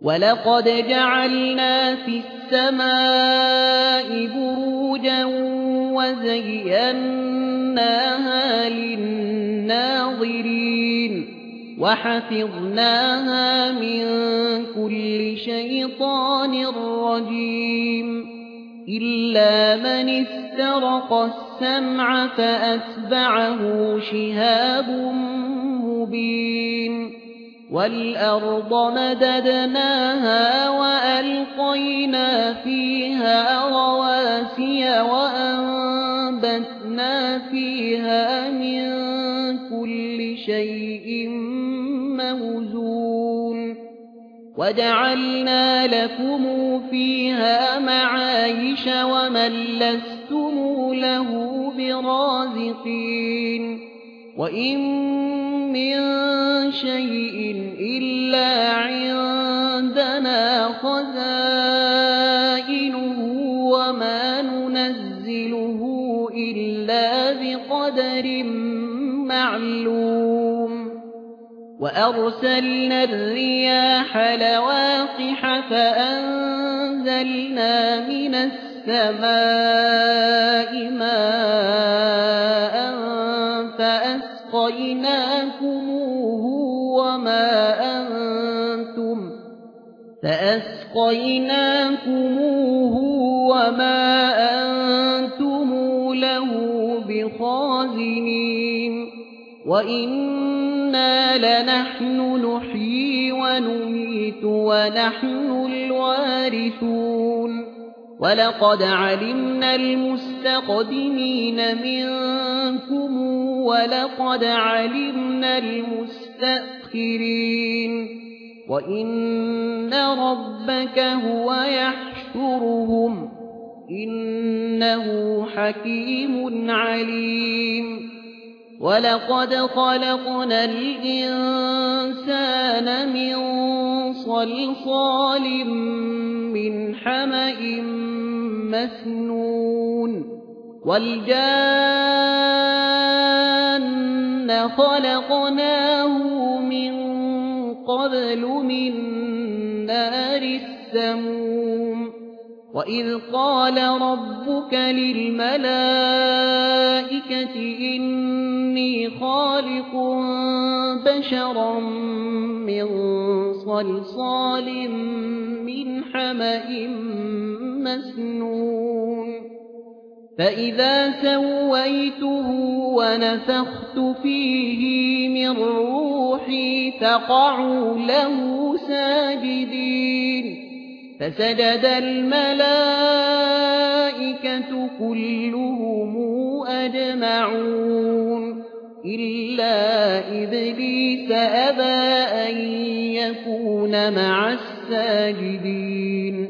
وَلَقَدْ جَعَلْنَا فِي السَّمَاءِ بُرُوجًا وَزَيَّنَّاهَا لِلنَّاظِرِينَ وَحَفِظْنَاهَا مِنْ كُلِّ شَيْطَانٍ رَجِيمٍ إِلَّا مَنِ اسْتَرَقَ السَّمْعَ فَأَتْبَعَهُ شِهَابٌ مُبِينٌ وَالْأَرْضَ مَدَدْنَاهَا وَأَلْقَيْنَا فِيهَا رَوَاسِيَ وَأَنبَتْنَا فِيهَا مِن كُلِّ شَيْءٍ مَّوْزُونٍ وَجَعَلْنَا لَكُمْ فِيهَا مَعَايِشَ وَمَن لَّسْتُمْ لَهُ بِرَازِقِينَ وَإِن مِّن شَيْءٍ إِلَّا عِندَنَا خَزَائِنُهُ وَمَا نُنَزِّلُهُ إِلَّا بِقَدَرٍ مَّعْلُومٍ وَأَرْسَلْنَا الرِّيَاحَ لَوَاقِحَ فَأَنزَلْنَا مِنَ السَّمَاءِ مَاءً فَأَسْقَيْنَاكُمُوهُ وَمَا أَنتُمْ لَهُ بِخَازِنِينَ وَإِنَّا لَنَحْنُ نُحْيِي وَنُمِيتُ وَنَحْنُ الْوَارِثُونَ وَلَقَدْ عَلِمْنَا الْمُسْتَقْدِمِينَ مِنكُمْ وَلَقَدْ عَلِمْنَا الْمُسْتَأْخِرِينَ وَإِنَّ رَبَّكَ هُوَ يَحْشُرُهُمْ إِنَّهُ حَكِيمٌ عَلِيمٌ وَلَقَدْ خَلَقْنَا الْإِنسَانَ مِنْ صَلْصَالٍ مِّنْ حَمَإٍ مَّسْنُونٍ وَالْجَانَّ خَلَقْنَاهُ مِن قَبْلُ مِن نَّارِ السَّمُومِ وَإِذْ قَالَ رَبُّكَ لِلْمَلَائِكَةِ إِنِّي خَالِقٌ بَشَرًا مِّن صَلْصَالٍ مِّنْ حَمَإٍ مَّسْنُونٍ فَإِذَا سَوَّيْتُهُ وَنَفَخْتُ فِيهِ مِن رُّوحِي فَقَعُوا لَهُ سَاجِدِينَ فَسَجَدَ الْمَلَائِكَةُ كُلُّهُمْ أَجْمَعُونَ إِلَّا إِبْلِيسَ أَبَىٰ أَن يَكُونَ مَعَ السَّاجِدِينَ